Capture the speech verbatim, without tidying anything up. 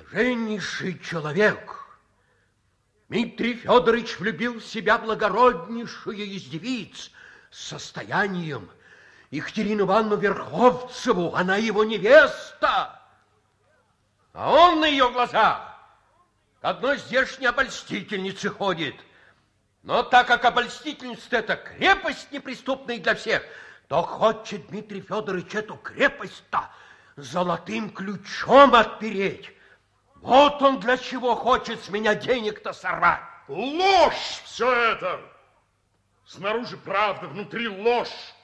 Блаженнейший человек! Дмитрий Федорович влюбил в себя благороднейшую из девиц с состоянием. Екатерину Ивановну Верховцеву, она его невеста. А он на ее глазах к одной здешней обольстительнице ходит. Но так как обольстительница это крепость неприступная для всех, то хочет Дмитрий Федорович эту крепость-то золотым ключом отпереть. Вот он для чего хочет с меня денег-то сорвать. Ложь все это! Снаружи правда, внутри ложь.